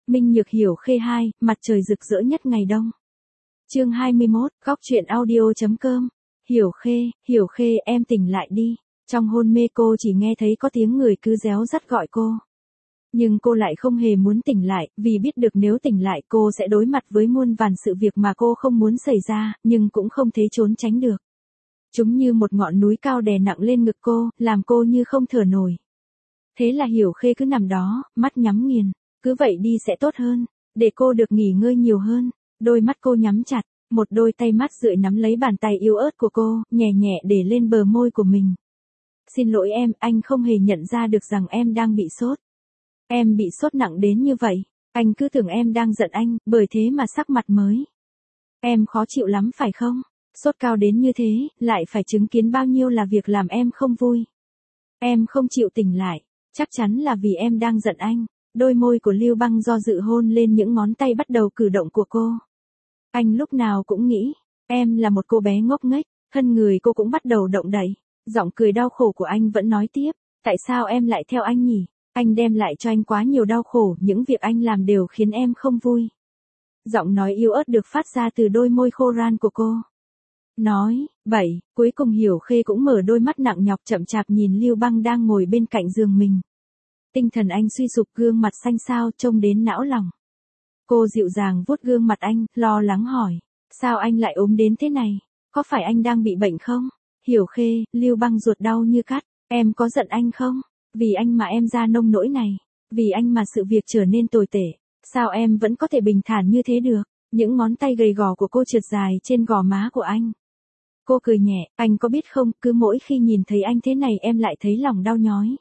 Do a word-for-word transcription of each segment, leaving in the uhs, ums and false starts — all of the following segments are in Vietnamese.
Minh Nhược Hiểu Khê hai, mặt trời rực rỡ nhất ngày đông. Chương hai mươi mốt, góc truyện audio.com. Hiểu Khê, Hiểu Khê em tỉnh lại đi. Trong hôn mê cô chỉ nghe thấy có tiếng người cứ réo rắt gọi cô. Nhưng cô lại không hề muốn tỉnh lại, vì biết được nếu tỉnh lại cô sẽ đối mặt với muôn vàn sự việc mà cô không muốn xảy ra, nhưng cũng không thể trốn tránh được. Chúng như một ngọn núi cao đè nặng lên ngực cô, làm cô như không thở nổi. Thế là Hiểu Khê cứ nằm đó, mắt nhắm nghiền. Cứ vậy đi sẽ tốt hơn, để cô được nghỉ ngơi nhiều hơn. Đôi mắt cô nhắm chặt, một đôi tay mắt rượi nắm lấy bàn tay yếu ớt của cô, nhẹ nhẹ để lên bờ môi của mình. Xin lỗi em, anh không hề nhận ra được rằng em đang bị sốt. Em bị sốt nặng đến như vậy, anh cứ tưởng em đang giận anh, bởi thế mà sắc mặt mới. Em khó chịu lắm phải không? Sốt cao đến như thế, lại phải chứng kiến bao nhiêu là việc làm em không vui. Em không chịu tỉnh lại, chắc chắn là vì em đang giận anh. Đôi môi của Lưu Băng do dự hôn lên những ngón tay bắt đầu cử động của cô. Anh lúc nào cũng nghĩ, em là một cô bé ngốc nghếch, thân người cô cũng bắt đầu động đậy. Giọng cười đau khổ của anh vẫn nói tiếp, tại sao em lại theo anh nhỉ? Anh đem lại cho anh quá nhiều đau khổ, những việc anh làm đều khiến em không vui. Giọng nói yếu ớt được phát ra từ đôi môi khô ran của cô. Nói, vậy, cuối cùng Hiểu Khê cũng mở đôi mắt nặng nhọc chậm chạp nhìn Lưu Băng đang ngồi bên cạnh giường mình. Tinh thần anh suy sụp, gương mặt xanh xao trông đến não lòng. Cô dịu dàng vuốt gương mặt anh, lo lắng hỏi, sao anh lại ốm đến thế này? Có phải anh đang bị bệnh không? Hiểu Khê, Lưu Băng ruột đau như cắt, em có giận anh không? Vì anh mà em ra nông nỗi này, vì anh mà sự việc trở nên tồi tệ, sao em vẫn có thể bình thản như thế được? Những ngón tay gầy gò của cô trượt dài trên gò má của anh. Cô cười nhẹ, anh có biết không, cứ mỗi khi nhìn thấy anh thế này em lại thấy lòng đau nhói.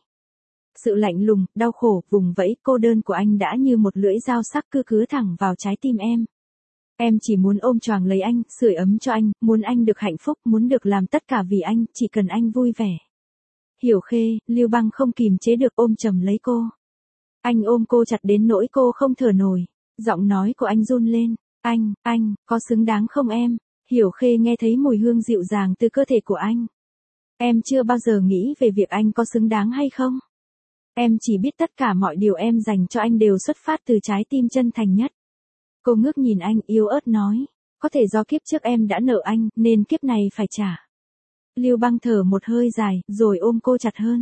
Sự lạnh lùng, đau khổ, vùng vẫy, cô đơn của anh đã như một lưỡi dao sắc cứ cứa thẳng vào trái tim em. Em chỉ muốn ôm choàng lấy anh, sưởi ấm cho anh, muốn anh được hạnh phúc, muốn được làm tất cả vì anh, chỉ cần anh vui vẻ. Hiểu Khê, Lưu Băng không kìm chế được ôm chầm lấy cô. Anh ôm cô chặt đến nỗi cô không thở nổi. Giọng nói của anh run lên, anh, anh, có xứng đáng không em? Hiểu Khê nghe thấy mùi hương dịu dàng từ cơ thể của anh. Em chưa bao giờ nghĩ về việc anh có xứng đáng hay không? Em chỉ biết tất cả mọi điều em dành cho anh đều xuất phát từ trái tim chân thành nhất. Cô ngước nhìn anh yếu ớt nói, có thể do kiếp trước em đã nợ anh, nên kiếp này phải trả. Lưu Băng thở một hơi dài, rồi ôm cô chặt hơn.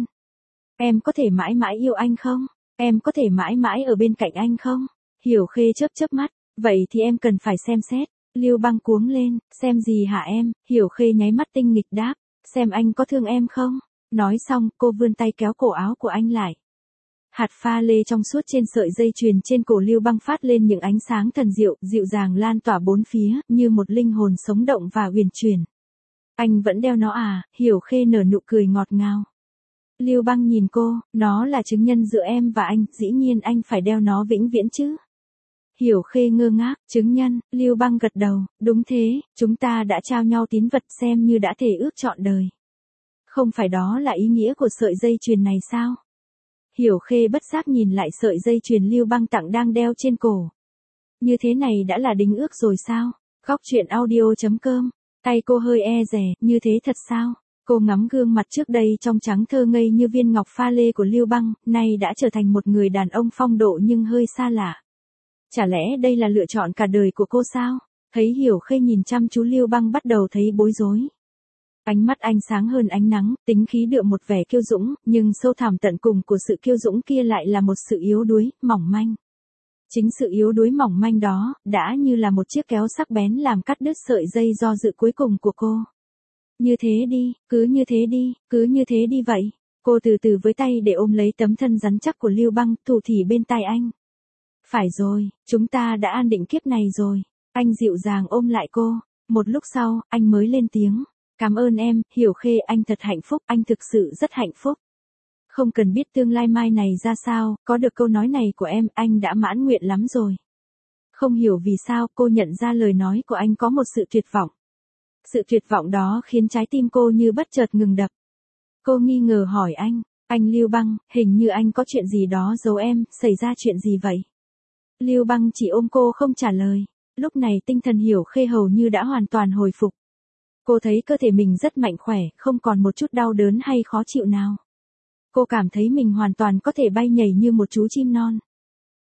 Em có thể mãi mãi yêu anh không? Em có thể mãi mãi ở bên cạnh anh không? Hiểu Khê chớp chớp mắt, vậy thì em cần phải xem xét. Lưu Băng cuống lên, xem gì hả em? Hiểu Khê nháy mắt tinh nghịch đáp, xem anh có thương em không? Nói xong, cô vươn tay kéo cổ áo của anh lại. Hạt pha lê trong suốt trên sợi dây chuyền trên cổ Lưu Băng phát lên những ánh sáng thần diệu, dịu dàng lan tỏa bốn phía, như một linh hồn sống động và huyền chuyển. Anh vẫn đeo nó à? Hiểu Khê nở nụ cười ngọt ngào. Lưu Băng nhìn cô, nó là chứng nhân giữa em và anh, dĩ nhiên anh phải đeo nó vĩnh viễn chứ. Hiểu Khê ngơ ngác, chứng nhân, Lưu Băng gật đầu, đúng thế, chúng ta đã trao nhau tín vật xem như đã thề ước trọn đời. Không phải đó là ý nghĩa của sợi dây chuyền này sao? Hiểu Khê bất giác nhìn lại sợi dây chuyền Lưu Băng tặng đang đeo trên cổ. Như thế này đã là đính ước rồi sao? Góc truyện audio.com. Tay cô hơi e dè, như thế thật sao? Cô ngắm gương mặt trước đây trong trắng thơ ngây như viên ngọc pha lê của Lưu Băng, nay đã trở thành một người đàn ông phong độ nhưng hơi xa lạ. Chả lẽ đây là lựa chọn cả đời của cô sao? Thấy Hiểu Khê nhìn chăm chú Lưu Băng bắt đầu thấy bối rối. Ánh mắt anh sáng hơn ánh nắng, tính khí đượm một vẻ kiêu dũng, nhưng sâu thẳm tận cùng của sự kiêu dũng kia lại là một sự yếu đuối, mỏng manh. Chính sự yếu đuối mỏng manh đó, đã như là một chiếc kéo sắc bén làm cắt đứt sợi dây do dự cuối cùng của cô. Như thế đi, cứ như thế đi, cứ như thế đi vậy. Cô từ từ với tay để ôm lấy tấm thân rắn chắc của Lưu Băng, thủ thỉ bên tai anh. Phải rồi, chúng ta đã an định kiếp này rồi. Anh dịu dàng ôm lại cô. Một lúc sau, anh mới lên tiếng. Cảm ơn em, Hiểu Khê, anh thật hạnh phúc, anh thực sự rất hạnh phúc. Không cần biết tương lai mai này ra sao, có được câu nói này của em, anh đã mãn nguyện lắm rồi. Không hiểu vì sao cô nhận ra lời nói của anh có một sự tuyệt vọng. Sự tuyệt vọng đó khiến trái tim cô như bất chợt ngừng đập. Cô nghi ngờ hỏi anh, anh Lưu Băng, hình như anh có chuyện gì đó giấu em, xảy ra chuyện gì vậy? Lưu Băng chỉ ôm cô không trả lời. Lúc này tinh thần Hiểu Khê hầu như đã hoàn toàn hồi phục. Cô thấy cơ thể mình rất mạnh khỏe, không còn một chút đau đớn hay khó chịu nào. Cô cảm thấy mình hoàn toàn có thể bay nhảy như một chú chim non.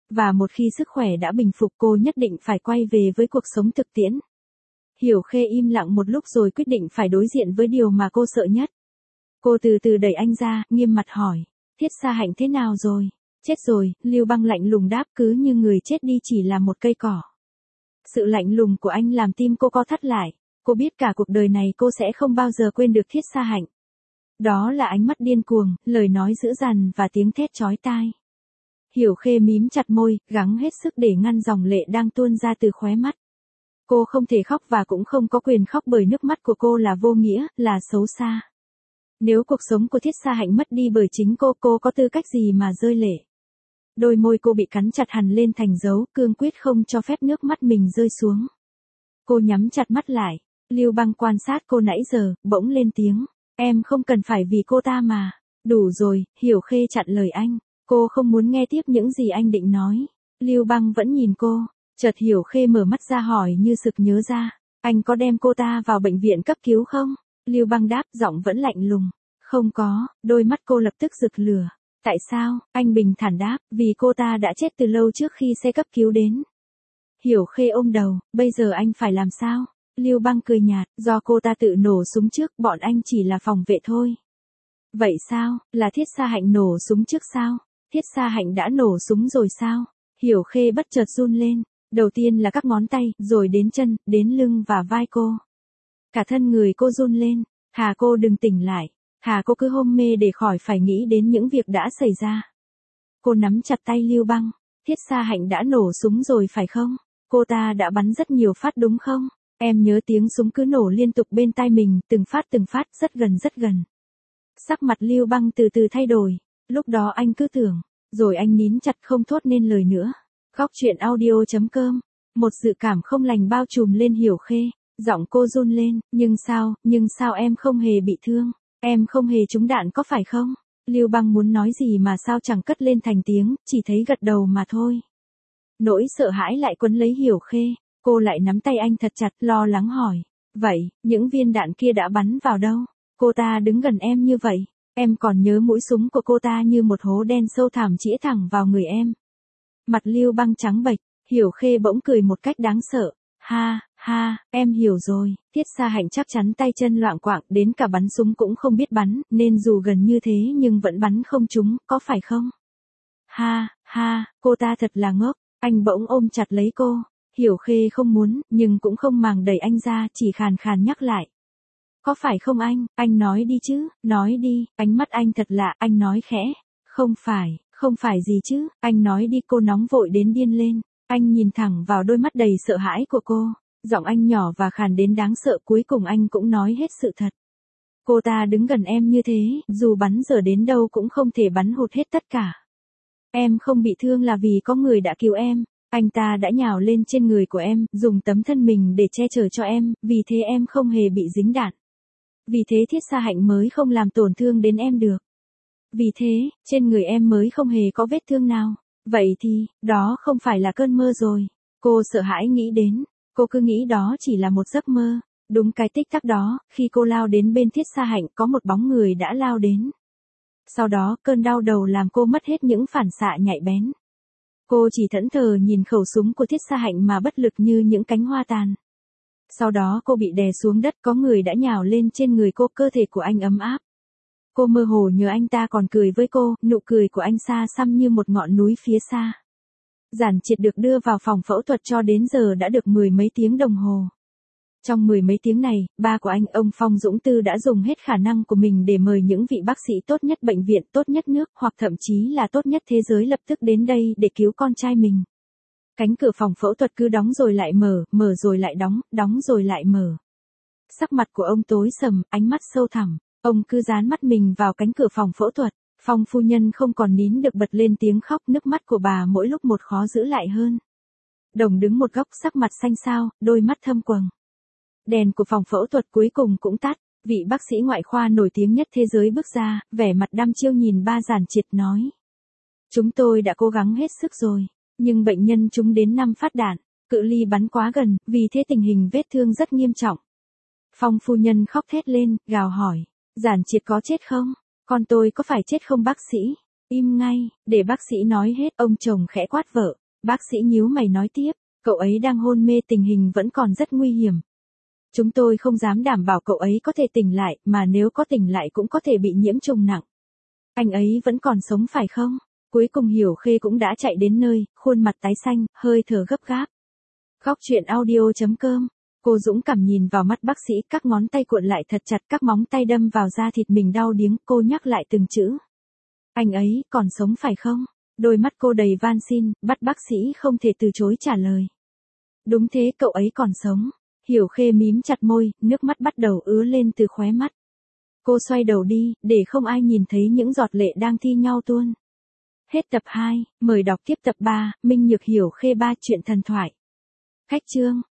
Và một khi sức khỏe đã bình phục cô nhất định phải quay về với cuộc sống thực tiễn. Hiểu Khê im lặng một lúc rồi quyết định phải đối diện với điều mà cô sợ nhất. Cô từ từ đẩy anh ra, nghiêm mặt hỏi. Thiết Sa Hạnh thế nào rồi? Chết rồi, Lưu Băng lạnh lùng đáp, cứ như người chết đi chỉ là một cây cỏ. Sự lạnh lùng của anh làm tim cô co thắt lại. Cô biết cả cuộc đời này cô sẽ không bao giờ quên được Thiết Sa Hạnh. Đó là ánh mắt điên cuồng, lời nói dữ dằn và tiếng thét chói tai. Hiểu Khê mím chặt môi, gắng hết sức để ngăn dòng lệ đang tuôn ra từ khóe mắt. Cô không thể khóc và cũng không có quyền khóc bởi nước mắt của cô là vô nghĩa, là xấu xa. Nếu cuộc sống của Thiết Sa Hạnh mất đi bởi chính cô, cô có tư cách gì mà rơi lệ? Đôi môi cô bị cắn chặt hằn lên thành dấu, cương quyết không cho phép nước mắt mình rơi xuống. Cô nhắm chặt mắt lại. Lưu Băng quan sát cô nãy giờ, bỗng lên tiếng. Em không cần phải vì cô ta mà. Đủ rồi, Hiểu Khê chặn lời anh. Cô không muốn nghe tiếp những gì anh định nói. Lưu Băng vẫn nhìn cô. Chợt Hiểu Khê mở mắt ra hỏi như sực nhớ ra. Anh có đem cô ta vào bệnh viện cấp cứu không? Lưu Băng đáp, giọng vẫn lạnh lùng. Không có, đôi mắt cô lập tức rực lửa. Tại sao? Anh bình thản đáp, vì cô ta đã chết từ lâu trước khi xe cấp cứu đến. Hiểu Khê ôm đầu, bây giờ anh phải làm sao? Lưu Băng cười nhạt, do cô ta tự nổ súng trước, bọn anh chỉ là phòng vệ thôi. Vậy sao, là Thiết Sa Hạnh nổ súng trước sao? Thiết Sa Hạnh đã nổ súng rồi sao? Hiểu Khê bất chợt run lên, đầu tiên là các ngón tay, rồi đến chân, đến lưng và vai cô. Cả thân người cô run lên, thà cô đừng tỉnh lại, thà cô cứ hôn mê để khỏi phải nghĩ đến những việc đã xảy ra. Cô nắm chặt tay Lưu Băng, Thiết Sa Hạnh đã nổ súng rồi phải không? Cô ta đã bắn rất nhiều phát đúng không? Em nhớ tiếng súng cứ nổ liên tục bên tai mình, từng phát từng phát, rất gần rất gần. Sắc mặt Lưu Băng từ từ thay đổi, lúc đó anh cứ tưởng, rồi anh nín chặt không thốt nên lời nữa. Góc truyện audio chấm com, một dự cảm không lành bao trùm lên Hiểu Khê, giọng cô run lên, nhưng sao, nhưng sao em không hề bị thương, em không hề trúng đạn có phải không? Lưu Băng muốn nói gì mà sao chẳng cất lên thành tiếng, chỉ thấy gật đầu mà thôi. Nỗi sợ hãi lại quấn lấy Hiểu Khê, cô lại nắm tay anh thật chặt, lo lắng hỏi. Vậy, những viên đạn kia đã bắn vào đâu? Cô ta đứng gần em như vậy, em còn nhớ mũi súng của cô ta như một hố đen sâu thẳm chĩa thẳng vào người em. Mặt Lưu Băng trắng bệch, Hiểu Khê bỗng cười một cách đáng sợ. Ha, ha, em hiểu rồi, Thiết Sa Hạnh chắc chắn tay chân loạng quạng, đến cả bắn súng cũng không biết bắn, nên dù gần như thế nhưng vẫn bắn không trúng, có phải không? Ha, ha, cô ta thật là ngốc, anh bỗng ôm chặt lấy cô. Hiểu Khê không muốn, nhưng cũng không màng đẩy anh ra, chỉ khàn khàn nhắc lại. Có phải không anh, anh nói đi chứ, nói đi, ánh mắt anh thật lạ, anh nói khẽ. Không phải, không phải gì chứ, anh nói đi. Cô nóng vội đến điên lên, anh nhìn thẳng vào đôi mắt đầy sợ hãi của cô, giọng anh nhỏ và khàn đến đáng sợ, cuối cùng anh cũng nói hết sự thật. Cô ta đứng gần em như thế, dù bắn dở đến đâu cũng không thể bắn hụt hết tất cả. Em không bị thương là vì có người đã cứu em. Anh ta đã nhào lên trên người của em, dùng tấm thân mình để che chở cho em, vì thế em không hề bị dính đạn. Vì thế Thiết Sa Hạnh mới không làm tổn thương đến em được. Vì thế, trên người em mới không hề có vết thương nào. Vậy thì, đó không phải là cơn mơ rồi. Cô sợ hãi nghĩ đến, cô cứ nghĩ đó chỉ là một giấc mơ. Đúng cái tích tắc đó, khi cô lao đến bên Thiết Sa Hạnh, có một bóng người đã lao đến. Sau đó, cơn đau đầu làm cô mất hết những phản xạ nhạy bén. Cô chỉ thẫn thờ nhìn khẩu súng của Thiết Sa Hạnh mà bất lực như những cánh hoa tàn. Sau đó cô bị đè xuống đất, có người đã nhào lên trên người cô, cơ thể của anh ấm áp. Cô mơ hồ nhớ anh ta còn cười với cô, nụ cười của anh xa xăm như một ngọn núi phía xa. Giản Triệt được đưa vào phòng phẫu thuật cho đến giờ đã được mười mấy tiếng đồng hồ. Trong mười mấy tiếng này, ba của anh, ông Phong Dũng Tư đã dùng hết khả năng của mình để mời những vị bác sĩ tốt nhất bệnh viện, tốt nhất nước, hoặc thậm chí là tốt nhất thế giới lập tức đến đây để cứu con trai mình. Cánh cửa phòng phẫu thuật cứ đóng rồi lại mở, mở rồi lại đóng, đóng rồi lại mở. Sắc mặt của ông tối sầm, ánh mắt sâu thẳm, ông cứ dán mắt mình vào cánh cửa phòng phẫu thuật. Phong phu nhân không còn nín được bật lên tiếng khóc, nước mắt của bà mỗi lúc một khó giữ lại hơn. Đồng đứng một góc, sắc mặt xanh xao, đôi mắt thâm quầng. Đèn của phòng phẫu thuật cuối cùng cũng tắt, vị bác sĩ ngoại khoa nổi tiếng nhất thế giới bước ra, vẻ mặt đăm chiêu nhìn ba Giản Triệt nói. Chúng tôi đã cố gắng hết sức rồi, nhưng bệnh nhân trúng đến năm phát đạn, cự ly bắn quá gần, vì thế tình hình vết thương rất nghiêm trọng. Phong phu nhân khóc thét lên, gào hỏi, Giản Triệt có chết không? Con tôi có phải chết không bác sĩ? Im ngay, để bác sĩ nói hết, ông chồng khẽ quát vợ. Bác sĩ nhíu mày nói tiếp, cậu ấy đang hôn mê, tình hình vẫn còn rất nguy hiểm. Chúng tôi không dám đảm bảo cậu ấy có thể tỉnh lại, mà nếu có tỉnh lại cũng có thể bị nhiễm trùng nặng. Anh ấy vẫn còn sống phải không? Cuối cùng Hiểu Khê cũng đã chạy đến nơi, khuôn mặt tái xanh, hơi thở gấp gáp. Góc truyện audio.com. Cô dũng cảm nhìn vào mắt bác sĩ, các ngón tay cuộn lại thật chặt, các móng tay đâm vào da thịt mình đau điếng, cô nhắc lại từng chữ. Anh ấy còn sống phải không? Đôi mắt cô đầy van xin, bắt bác sĩ không thể từ chối trả lời. Đúng thế, cậu ấy còn sống. Hiểu Khê mím chặt môi, nước mắt bắt đầu ứa lên từ khóe mắt. Cô xoay đầu đi, để không ai nhìn thấy những giọt lệ đang thi nhau tuôn. Hết tập hai, mời đọc tiếp tập ba, Minh Nhược Hiểu Khê ba chuyện thần thoại. Khách chương.